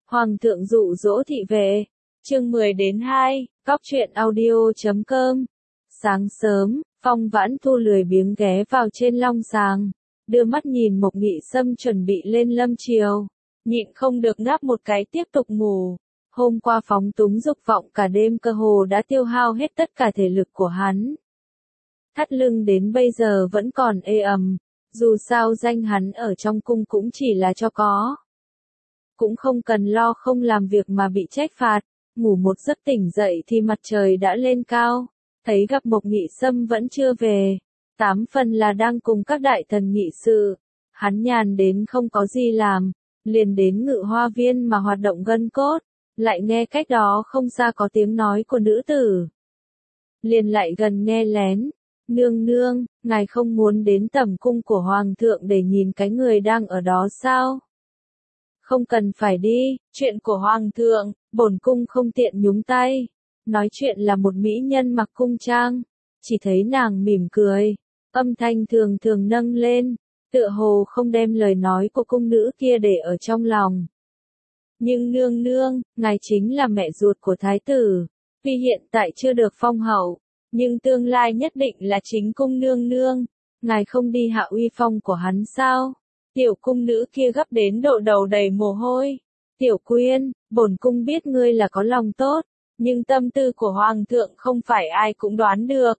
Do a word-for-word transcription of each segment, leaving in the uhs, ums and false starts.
Hoàng thượng dụ dỗ thị vệ. Chương mười đến hai, Góc truyện audio chấm com. Sáng sớm, Phong Vãn Thu lười biếng ghé vào trên long sàng, đưa mắt nhìn Mộc Nghị Sâm chuẩn bị lên lâm triều, nhịn không được ngáp một cái tiếp tục ngủ. Hôm qua phóng túng dục vọng cả đêm cơ hồ đã tiêu hao hết tất cả thể lực của hắn. Thắt lưng đến bây giờ vẫn còn ê ẩm, dù sao danh hắn ở trong cung cũng chỉ là cho có. Cũng không cần lo không làm việc mà bị trách phạt, ngủ một giấc tỉnh dậy thì mặt trời đã lên cao, thấy gặp Mộc Nghị Sâm vẫn chưa về, tám phần là đang cùng các đại thần nghị sự, hắn nhàn đến không có gì làm, liền đến Ngự Hoa Viên mà hoạt động gân cốt, lại nghe cách đó không xa có tiếng nói của nữ tử. Liền lại gần nghe lén, nương nương, ngài không muốn đến tẩm cung của Hoàng thượng để nhìn cái người đang ở đó sao? Không cần phải đi, chuyện của Hoàng thượng, bổn cung không tiện nhúng tay. Nói chuyện là một mỹ nhân mặc cung trang, chỉ thấy nàng mỉm cười, âm thanh thường thường nâng lên, tựa hồ không đem lời nói của cung nữ kia để ở trong lòng. Nhưng nương nương, ngài chính là mẹ ruột của thái tử, tuy hiện tại chưa được phong hậu, nhưng tương lai nhất định là chính cung nương nương, ngài không đi hạ uy phong của hắn sao? Tiểu cung nữ kia gấp đến độ đầu đầy mồ hôi. Tiểu Quyên, bổn cung biết ngươi là có lòng tốt, nhưng tâm tư của Hoàng thượng không phải ai cũng đoán được.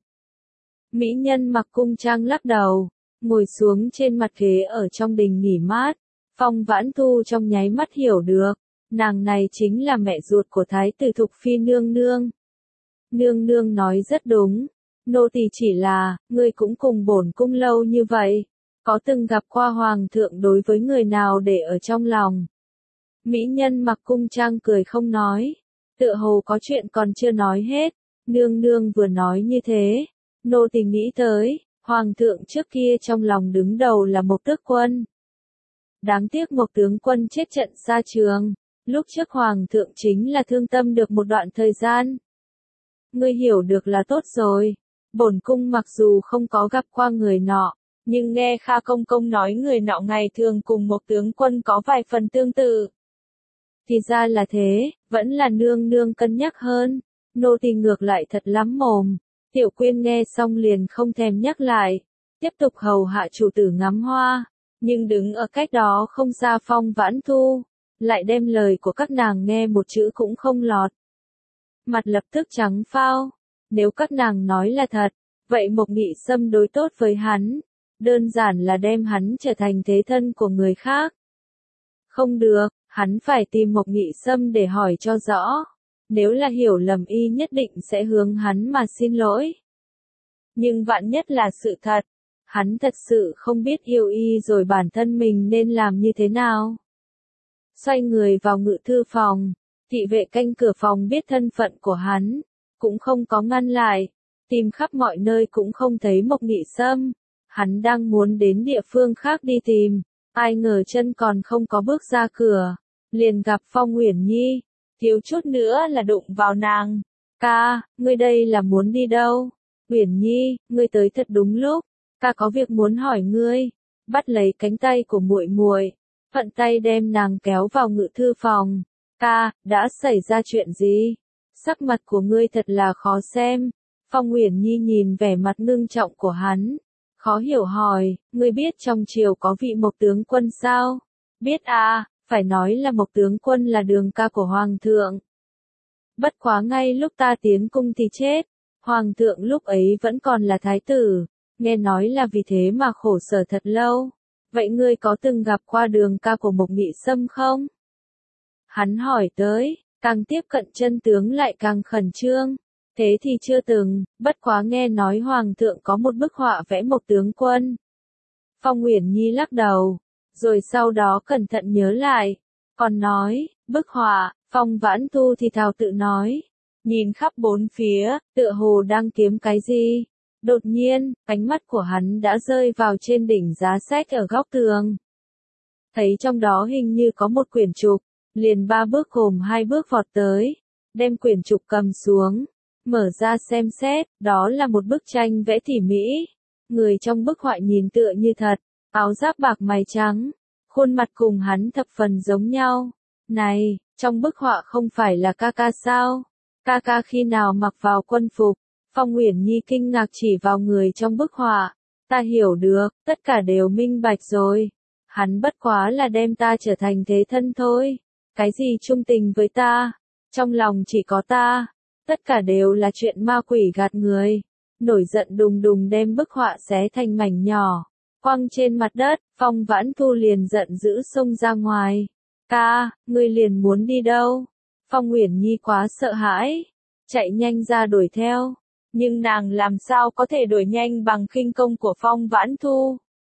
Mỹ nhân mặc cung trang lắc đầu, ngồi xuống trên mặt ghế ở trong đình nghỉ mát. Phong Vãn Thu trong nháy mắt hiểu được, nàng này chính là mẹ ruột của thái tử Thục Phi nương nương. Nương nương nói rất đúng, nô tỳ chỉ là, ngươi cũng cùng bổn cung lâu như vậy, có từng gặp qua Hoàng thượng đối với người nào để ở trong lòng. Mỹ nhân mặc cung trang cười không nói, tựa hồ có chuyện còn chưa nói hết, nương nương vừa nói như thế, nô tỳ nghĩ tới, Hoàng thượng trước kia trong lòng đứng đầu là Mộc Tước Quân. Đáng tiếc Mộc tướng quân chết trận xa trường, lúc trước Hoàng thượng chính là thương tâm được một đoạn thời gian. Ngươi hiểu được là tốt rồi, bổn cung mặc dù không có gặp qua người nọ, nhưng nghe Kha Công Công nói người nọ ngày thường cùng Mộc tướng quân có vài phần tương tự. Thì ra là thế, vẫn là nương nương cân nhắc hơn, nô tỳ ngược lại thật lắm mồm. Tiểu Quyên nghe xong liền không thèm nhắc lại, tiếp tục hầu hạ chủ tử ngắm hoa, nhưng đứng ở cách đó không xa Phong Vãn Thu, lại đem lời của các nàng nghe một chữ cũng không lọt. Mặt lập tức trắng phao, nếu các nàng nói là thật, vậy Mộc Nghị Sâm đối tốt với hắn, đơn giản là đem hắn trở thành thế thân của người khác. Không được, hắn phải tìm Mộc Nghị Sâm để hỏi cho rõ. Nếu là hiểu lầm y nhất định sẽ hướng hắn mà xin lỗi. Nhưng vạn nhất là sự thật, hắn thật sự không biết yêu y rồi bản thân mình nên làm như thế nào. Xoay người vào ngự thư phòng, thị vệ canh cửa phòng biết thân phận của hắn, cũng không có ngăn lại, tìm khắp mọi nơi cũng không thấy Mộc Nghị Sâm. Hắn đang muốn đến địa phương khác đi tìm, ai ngờ chân còn không có bước ra cửa, liền gặp Phong Uyển Nhi. Thiếu chút nữa là đụng vào nàng. Ca, ngươi đây là muốn đi đâu? Uyển Nhi, ngươi tới thật đúng lúc. Ca có việc muốn hỏi ngươi. Bắt lấy cánh tay của muội muội, thuận tay đem nàng kéo vào ngự thư phòng. Ca, đã xảy ra chuyện gì? Sắc mặt của ngươi thật là khó xem. Phong Uyển Nhi nhìn vẻ mặt ngưng trọng của hắn, khó hiểu hỏi, ngươi biết trong triều có vị Mộc tướng quân sao? Biết à. Phải nói là Mộc tướng quân là đường ca của Hoàng thượng. Bất quá ngay lúc ta tiến cung thì chết, Hoàng thượng lúc ấy vẫn còn là thái tử, nghe nói là vì thế mà khổ sở thật lâu. Vậy ngươi có từng gặp qua đường ca của Mộc Nghị Sâm không? Hắn hỏi tới, càng tiếp cận chân tướng lại càng khẩn trương. Thế thì chưa từng, bất quá nghe nói Hoàng thượng có một bức họa vẽ Mộc tướng quân. Phong Uyển Nhi lắc đầu. Rồi sau đó cẩn thận nhớ lại, còn nói, bức họa, Phong Vãn Thu thì thào tự nói, nhìn khắp bốn phía, tựa hồ đang kiếm cái gì. Đột nhiên, ánh mắt của hắn đã rơi vào trên đỉnh giá sách ở góc tường. Thấy trong đó hình như có một quyển trục, liền ba bước gồm hai bước vọt tới, đem quyển trục cầm xuống, mở ra xem xét, đó là một bức tranh vẽ tỉ mỉ. Người trong bức họa nhìn tựa như thật. Áo giáp bạc mày trắng, khuôn mặt cùng hắn thập phần giống nhau, Này, trong bức họa không phải là ca ca sao? Ca ca khi nào mặc vào quân phục? Phong Uyển Nhi kinh ngạc chỉ vào người trong bức họa. Ta hiểu được, tất cả đều minh bạch rồi. Hắn bất quá là đem ta trở thành thế thân thôi. Cái gì trung tình với ta? Trong lòng chỉ có ta. Tất cả đều là chuyện ma quỷ gạt người. Nổi giận đùng đùng đem bức họa xé thành mảnh nhỏ. Quăng trên mặt đất, Phong Vãn Thu liền giận dữ xông ra ngoài. Ca, ngươi liền muốn đi đâu? Phong Uyển Nhi quá sợ hãi. Chạy nhanh ra đuổi theo. Nhưng nàng làm sao có thể đuổi nhanh bằng khinh công của Phong Vãn Thu.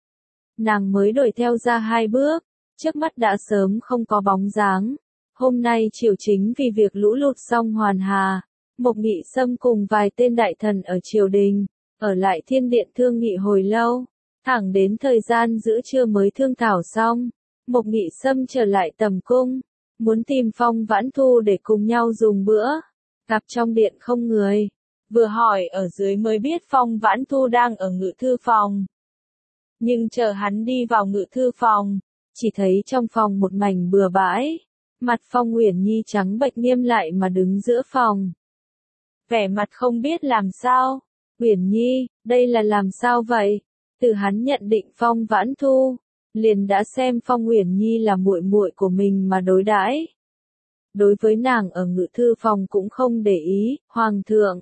Nàng mới đuổi theo ra hai bước. Trước mắt đã sớm không có bóng dáng. Hôm nay triều chính vì việc lũ lụt xong hoàn hà. Mộc Nghị Sâm cùng vài tên đại thần ở triều đình, ở lại thiên điện thương nghị hồi lâu. Thẳng đến thời gian giữa trưa mới thương thảo xong. Mộc Nghị Sâm trở lại tầm cung. Muốn tìm Phong Vãn Thu để cùng nhau dùng bữa. Gặp trong điện không người. Vừa hỏi ở dưới mới biết Phong Vãn Thu đang ở ngự thư phòng. Nhưng chờ hắn đi vào ngự thư phòng, chỉ thấy trong phòng một mảnh bừa bãi. Mặt Phong Uyển Nhi trắng bệch nghiêm lại mà đứng giữa phòng. Vẻ mặt không biết làm sao. Uyển Nhi, đây là làm sao vậy? Từ hắn nhận định Phong Vãn Thu, liền đã xem Phong Uyển Nhi là muội muội của mình mà đối đãi. Đối với nàng ở ngự thư phòng cũng không để ý, Hoàng thượng.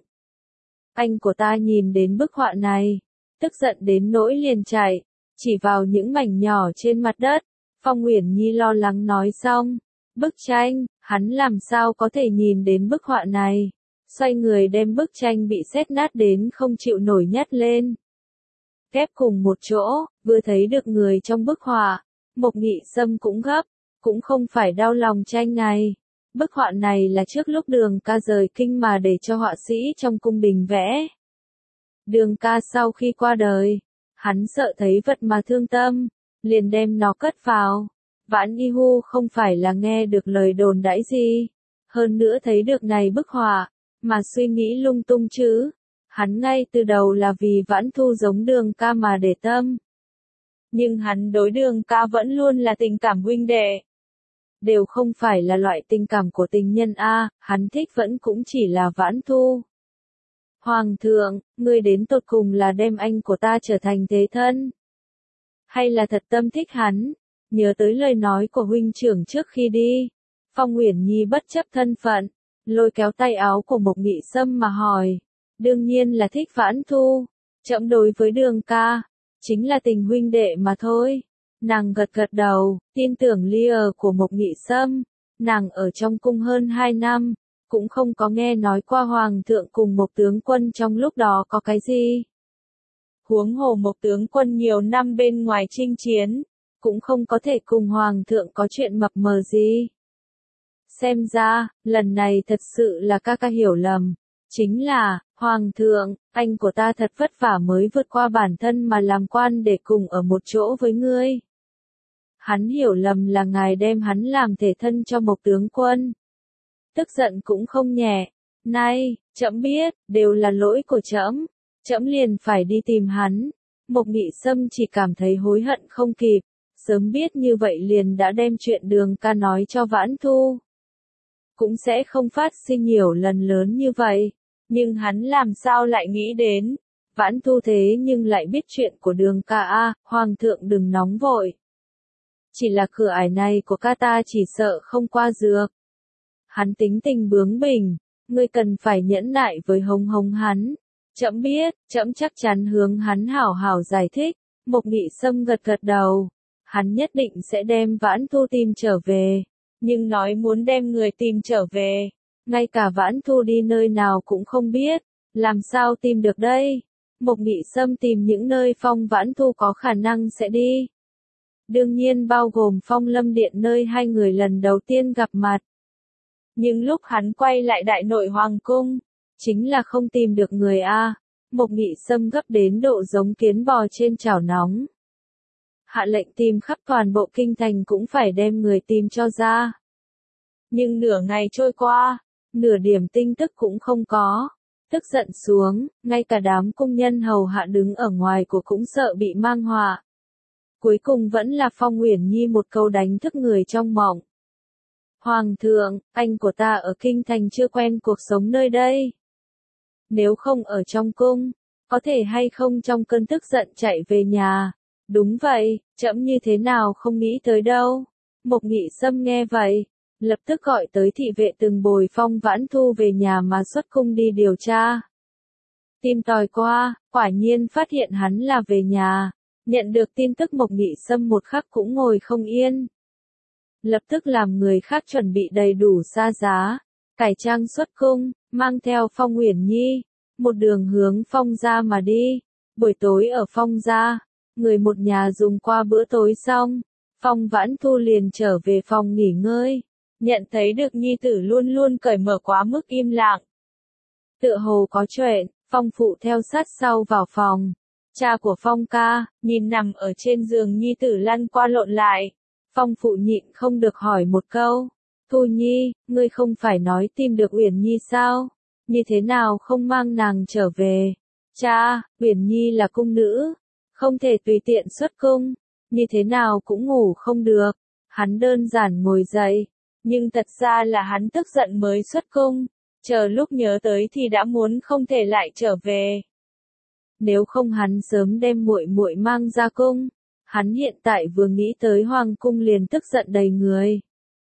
Anh của ta nhìn đến bức họa này, tức giận đến nỗi liền chạy, chỉ vào những mảnh nhỏ trên mặt đất. Phong Uyển Nhi lo lắng nói xong, bức tranh, hắn làm sao có thể nhìn đến bức họa này. Xoay người đem bức tranh bị sét nát đến không chịu nổi nhấc lên. Ghép cùng một chỗ, vừa thấy được người trong bức họa, Mộc Nghị Sâm cũng gấp, cũng không phải đau lòng tranh này. Bức họa này là trước lúc Đường Ca rời kinh mà để cho họa sĩ trong cung đình vẽ. Đường Ca sau khi qua đời, hắn sợ thấy vật mà thương tâm, liền đem nó cất vào. Vãn Y Hu không phải là nghe được lời đồn đãi gì, hơn nữa thấy được này bức họa, mà suy nghĩ lung tung chứ. Hắn ngay từ đầu là vì Vãn Thu giống Đường Ca mà để tâm. Nhưng hắn đối Đường Ca vẫn luôn là tình cảm huynh đệ. Đều không phải là loại tình cảm của tình nhân A, hắn thích vẫn cũng chỉ là Vãn Thu. Hoàng thượng, ngươi đến tột cùng là đem anh của ta trở thành thế thân? Hay là thật tâm thích hắn? Nhớ tới lời nói của huynh trưởng trước khi đi. Phong Uyển Nhi bất chấp thân phận, lôi kéo tay áo của Mộc Nghị Sâm mà hỏi. Đương nhiên là thích Vãn Thu. Trẫm đối với Đường Ca, chính là tình huynh đệ mà thôi. Nàng gật gật đầu, tin tưởng lia của Mộc Nghị Sâm. Nàng ở trong cung hơn hai năm, cũng không có nghe nói qua Hoàng thượng cùng Mộc tướng quân trong lúc đó có cái gì. Huống hồ Mộc tướng quân nhiều năm bên ngoài chinh chiến, cũng không có thể cùng Hoàng thượng có chuyện mập mờ gì. Xem ra, lần này thật sự là ca ca hiểu lầm. Chính là, Hoàng thượng, anh của ta thật vất vả mới vượt qua bản thân mà làm quan để cùng ở một chỗ với ngươi. Hắn hiểu lầm là ngài đem hắn làm thể thân cho Mộc tướng quân. Tức giận cũng không nhẹ. Này, trẫm biết, đều là lỗi của trẫm. Trẫm liền phải đi tìm hắn. Mộc Nghị Sâm chỉ cảm thấy hối hận không kịp. Sớm biết như vậy liền đã đem chuyện Đường Ca nói cho Vãn Thu. Cũng sẽ không phát sinh nhiều lần lớn như vậy. Nhưng hắn làm sao lại nghĩ đến. Vãn Thu thế nhưng lại biết chuyện của Đường Ca a, Hoàng thượng đừng nóng vội. Chỉ là cửa ải này của ca ta chỉ sợ không qua dược. Hắn tính tình bướng bỉnh, ngươi cần phải nhẫn nại với Hồng Hồng hắn. Trẫm biết, trẫm chắc chắn hướng hắn hảo hảo giải thích. Mộc Nghị Sâm gật gật đầu. Hắn nhất định sẽ đem Vãn Thu tìm trở về. Nhưng nói muốn đem người tìm trở về, ngay cả Vãn Thu đi nơi nào cũng không biết, làm sao tìm được đây? Mộc Nghị Sâm tìm những nơi Phong Vãn Thu có khả năng sẽ đi. Đương nhiên bao gồm Phong Lâm Điện nơi hai người lần đầu tiên gặp mặt. Nhưng lúc hắn quay lại Đại Nội Hoàng cung, chính là không tìm được người A. Mộc Nghị Sâm gấp đến độ giống kiến bò trên chảo nóng. Hạ lệnh tìm khắp toàn bộ kinh thành cũng phải đem người tìm cho ra. Nhưng nửa ngày trôi qua, nửa điểm tin tức cũng không có. Tức giận xuống, ngay cả đám cung nhân hầu hạ đứng ở ngoài của cũng sợ bị mang họa. Cuối cùng vẫn là Phong Uyển Nhi một câu đánh thức người trong mộng. Hoàng thượng, anh của ta ở kinh thành chưa quen cuộc sống nơi đây. Nếu không ở trong cung, có thể hay không trong cơn tức giận chạy về nhà. Đúng vậy, trẫm như thế nào không nghĩ tới đâu. Mộc Nghị Sâm nghe vậy, lập tức gọi tới thị vệ từng bồi Phong Vãn Thu về nhà mà xuất cung đi điều tra. Tìm tòi qua, quả nhiên phát hiện hắn là về nhà. Nhận được tin tức Mộc Nghị Sâm một khắc cũng ngồi không yên. Lập tức làm người khác chuẩn bị đầy đủ xa giá, cải trang xuất cung, mang theo Phong Uyển Nhi, một đường hướng Phong gia mà đi. Buổi tối ở Phong gia, người một nhà dùng qua bữa tối xong, Phong Vãn Thu liền trở về phòng nghỉ ngơi, nhận thấy được nhi tử luôn luôn cởi mở quá mức im lặng. Tựa hồ có chuyện, Phong phụ theo sát sau vào phòng. Cha của Phong ca, nhìn nằm ở trên giường nhi tử lăn qua lộn lại. Phong phụ nhịn không được hỏi một câu. Thu Nhi, ngươi không phải nói tìm được Uyển Nhi sao? Như thế nào không mang nàng trở về? Cha, Uyển Nhi là cung nữ, không thể tùy tiện xuất cung, như thế nào cũng ngủ không được. Hắn đơn giản ngồi dậy, nhưng thật ra là hắn tức giận mới xuất cung, chờ lúc nhớ tới thì đã muốn không thể lại trở về. Nếu không hắn sớm đem muội muội mang ra cung, hắn hiện tại vừa nghĩ tới hoàng cung liền tức giận đầy người.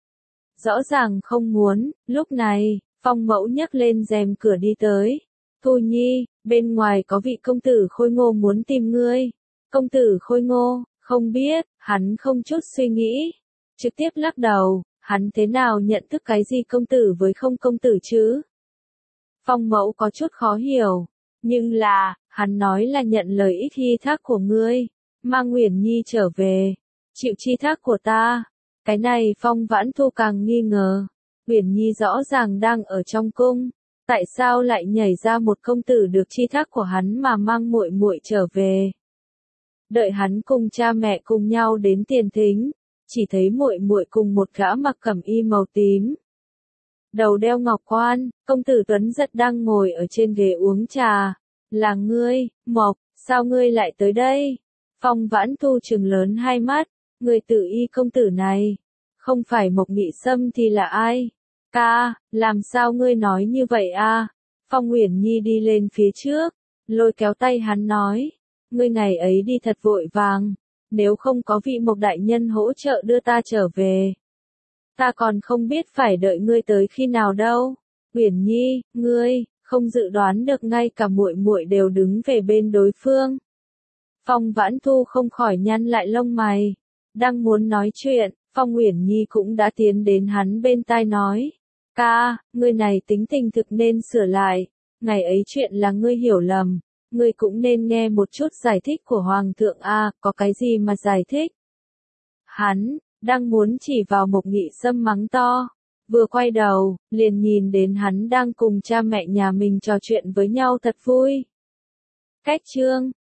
Rõ ràng không muốn, lúc này, Phong mẫu nhấc lên rèm cửa đi tới. Thu Nhi, bên ngoài có vị công tử Khôi Ngô muốn tìm ngươi. Công tử Khôi Ngô, không biết, hắn không chút suy nghĩ. Trực tiếp lắc đầu, hắn thế nào nhận thức cái gì công tử với không công tử chứ? Phong mẫu có chút khó hiểu, nhưng là, hắn nói là nhận lời ít hy thác của ngươi, mang Uyển Nhi trở về, chịu chi thác của ta. Cái này Phong Vãn Thu càng nghi ngờ, Uyển Nhi rõ ràng đang ở trong cung, tại sao lại nhảy ra một công tử được chi thác của hắn mà mang muội muội trở về? Đợi hắn cùng cha mẹ cùng nhau đến tiền thính, chỉ thấy muội muội cùng một gã mặc cẩm y màu tím, đầu đeo ngọc quan, công tử Tuấn Giật đang ngồi ở trên ghế uống trà. Là ngươi, Mộc, sao ngươi lại tới đây? Phong Vãn Thu trừng lớn hai mắt, người tự y công tử này, không phải Mộc Nghị Sâm thì là ai? Ca, làm sao ngươi nói như vậy a? Phong Uyển Nhi đi lên phía trước, lôi kéo tay hắn nói, ngươi ngày ấy đi thật vội vàng, nếu không có vị Mộc đại nhân hỗ trợ đưa ta trở về, ta còn không biết phải đợi ngươi tới khi nào đâu. Uyển Nhi, ngươi không dự đoán được ngay cả muội muội đều đứng về bên đối phương. Phong Vãn Thu không khỏi nhăn lại lông mày, đang muốn nói chuyện, Phong Uyển Nhi cũng đã tiến đến hắn bên tai nói, ca, ngươi này tính tình thực nên sửa lại, ngày ấy chuyện là ngươi hiểu lầm, ngươi cũng nên nghe một chút giải thích của Hoàng thượng a, có cái gì mà giải thích? Hắn đang muốn chỉ vào Mộc Nghị Sâm mắng to, vừa quay đầu, liền nhìn đến hắn đang cùng cha mẹ nhà mình trò chuyện với nhau thật vui. Cách chương